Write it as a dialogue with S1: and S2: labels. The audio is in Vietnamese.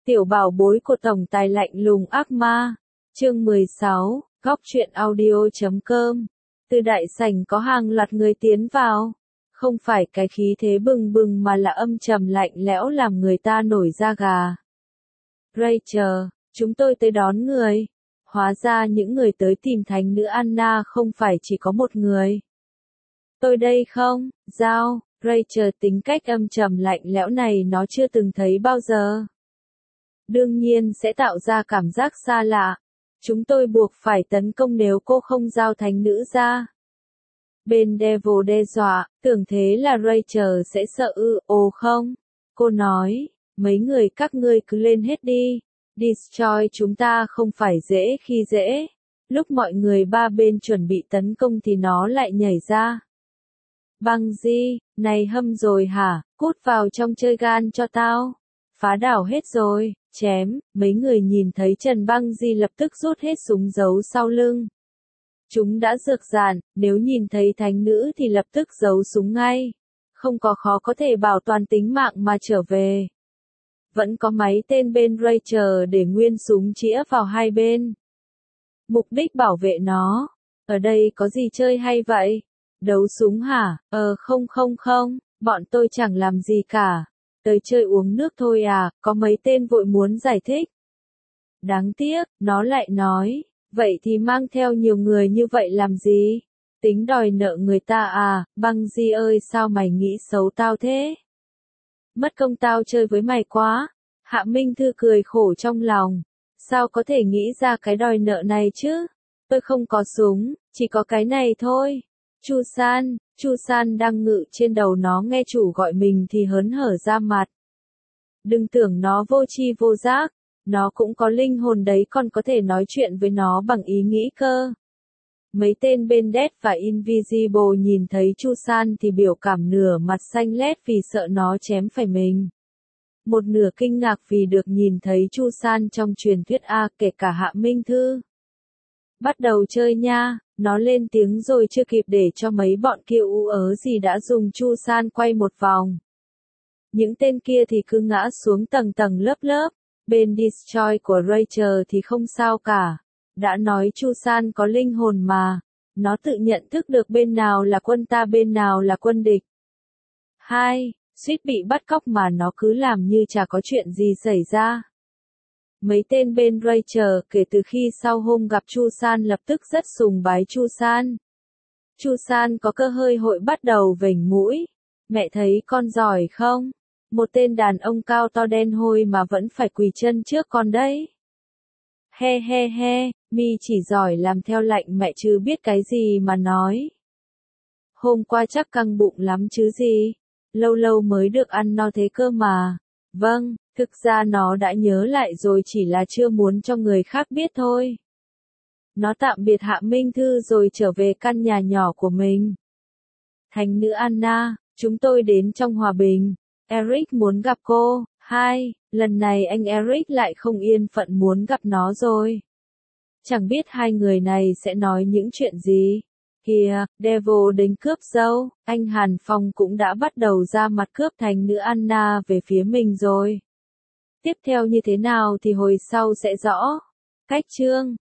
S1: Tiểu bảo bối của tổng tài lạnh lùng ác ma. Chương 16, góc truyện audio.com. Từ đại sảnh có hàng loạt người tiến vào. Không phải cái khí thế bừng bừng mà là âm trầm lạnh lẽo làm người ta nổi da gà. Rachel, chúng tôi tới đón người. Hóa ra những người tới tìm thánh nữ Anna không phải chỉ có một người. Tôi đây không, Giao. Rachel tính cách âm trầm lạnh lẽo này nó chưa từng thấy bao giờ. Đương nhiên sẽ tạo ra cảm giác xa lạ. Chúng tôi buộc phải tấn công nếu cô không giao thánh nữ ra. Bên Devil đe dọa, tưởng thế là Rachel sẽ sợ ồ không? Cô nói, mấy người các ngươi cứ lên hết đi. Destroy chúng ta không phải dễ khi dễ. Lúc mọi người ba bên chuẩn bị tấn công thì nó lại nhảy ra. Băng-di, này hâm rồi hả, cút vào trong chơi gan cho tao. Phá đảo hết rồi, chém, mấy người nhìn thấy Trần Băng-di lập tức rút hết súng giấu sau lưng. Chúng đã rược ràn, nếu nhìn thấy thánh nữ thì lập tức giấu súng ngay. Không có khó có thể bảo toàn tính mạng mà trở về. Vẫn có máy tên bên Rachel để nguyên súng chĩa vào hai bên. Mục đích bảo vệ nó. Ở đây có gì chơi hay vậy? Đấu súng hả? Không, bọn tôi chẳng làm gì cả. Tới chơi uống nước thôi à, có mấy tên vội muốn giải thích. Đáng tiếc, nó lại nói, vậy thì mang theo nhiều người như vậy làm gì? Tính đòi nợ người ta à, Băng-di ơi sao mày nghĩ xấu tao thế? Mất công tao chơi với mày quá. Hạ Minh Thư cười khổ trong lòng. Sao có thể nghĩ ra cái đòi nợ này chứ? Tôi không có súng, chỉ có cái này thôi. Chu San đang ngự trên đầu nó nghe chủ gọi mình thì hớn hở ra mặt. Đừng tưởng nó vô tri vô giác, nó cũng có linh hồn đấy, còn có thể nói chuyện với nó bằng ý nghĩ cơ. Mấy tên bên Dead và Invisible nhìn thấy Chu San thì biểu cảm nửa mặt xanh lét vì sợ nó chém phải mình. Một nửa kinh ngạc vì được nhìn thấy Chu San trong truyền thuyết kể cả Hạ Minh Thư. Bắt đầu chơi nha, nó lên tiếng rồi chưa kịp để cho mấy bọn kia ú ớ gì đã dùng Chu San quay một vòng. Những tên kia thì cứ ngã xuống tầng tầng lớp lớp, bên Destroy của Rachel thì không sao cả. Đã nói Chu San có linh hồn mà, nó tự nhận thức được bên nào là quân ta bên nào là quân địch. 2. Suýt bị bắt cóc mà nó cứ làm như chả có chuyện gì xảy ra. Mấy tên bên Rachel kể từ khi sau hôm gặp Chu San lập tức rất sùng bái Chu San. Chu San có cơ hội bắt đầu vểnh mũi. Mẹ thấy con giỏi không? Một tên đàn ông cao to đen hôi mà vẫn phải quỳ chân trước con đấy. He, mi chỉ giỏi làm theo lệnh mẹ chứ biết cái gì mà nói. Hôm qua chắc căng bụng lắm chứ gì. Lâu mới được ăn no thế cơ mà. Vâng, thực ra nó đã nhớ lại rồi chỉ là chưa muốn cho người khác biết thôi. Nó tạm biệt Hạ Minh Thư rồi trở về căn nhà nhỏ của mình. Thánh nữ Anna, chúng tôi đến trong hòa bình. Eric muốn gặp cô. 2. Lần này anh Eric lại không yên phận muốn gặp nó rồi. Chẳng biết hai người này sẽ nói những chuyện gì. Kìa, Devil đến cướp dâu, anh Hàn Phong cũng đã bắt đầu ra mặt cướp thánh nữ Anna về phía mình rồi. Tiếp theo như thế nào thì hồi sau sẽ rõ. Cách chương